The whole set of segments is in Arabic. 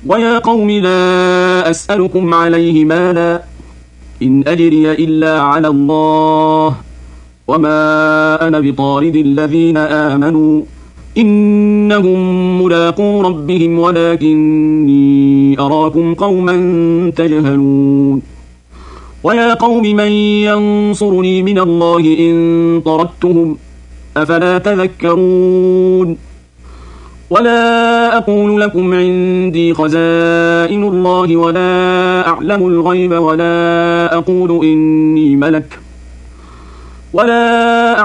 ويا قوم لا أسألكم عليه مالا إن أجري إلا على الله وما أنا بطارد الذين آمنوا إنهم ملاقو ربهم ولكني أراكم قوما تجهلون ويا قوم من ينصرني من الله إن طردتهم أفلا تذكرون ولا أقول لكم عندي خزائن الله ولا أعلم الغيب ولا أقول إني ملك ولا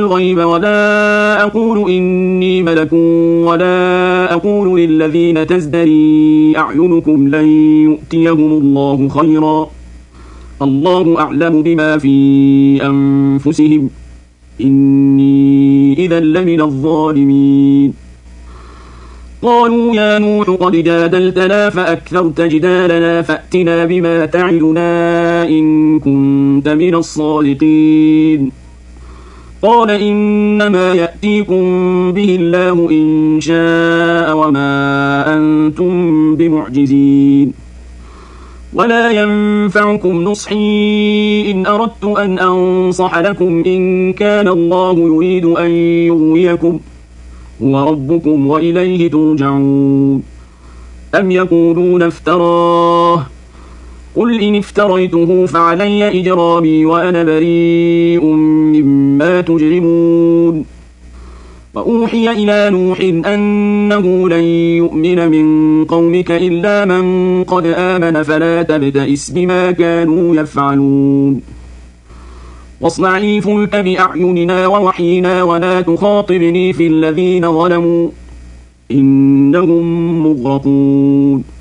أقول للذين تزدري أعينكم لن يؤتيهم الله خيرا الله أعلم بما في أنفسهم إني إذا لمن الظالمين قالوا يا نوح قد جادلتنا فأكثرت جدالنا فأتنا بما تعدنا إن كنت من الصادقين قال إنما يأتيكم به الله إن شاء وما أنتم بمعجزين ولا ينفعكم نصحي إن أردت أن أنصح لكم إن كان الله يريد أن يغويكم هو ربكم وإليه ترجعون أم يقولون افتراه قل إن افتريته فعلي إجرامي وأنا بريء مما تجرمون وأوحي إلى نوح أنه لن يؤمن من قومك إلا من قد آمن فلا تبتئس بما كانوا يفعلون واصنع الفلك بأعيننا ووحينا ولا تخاطبني في الذين ظلموا إنهم مغرقون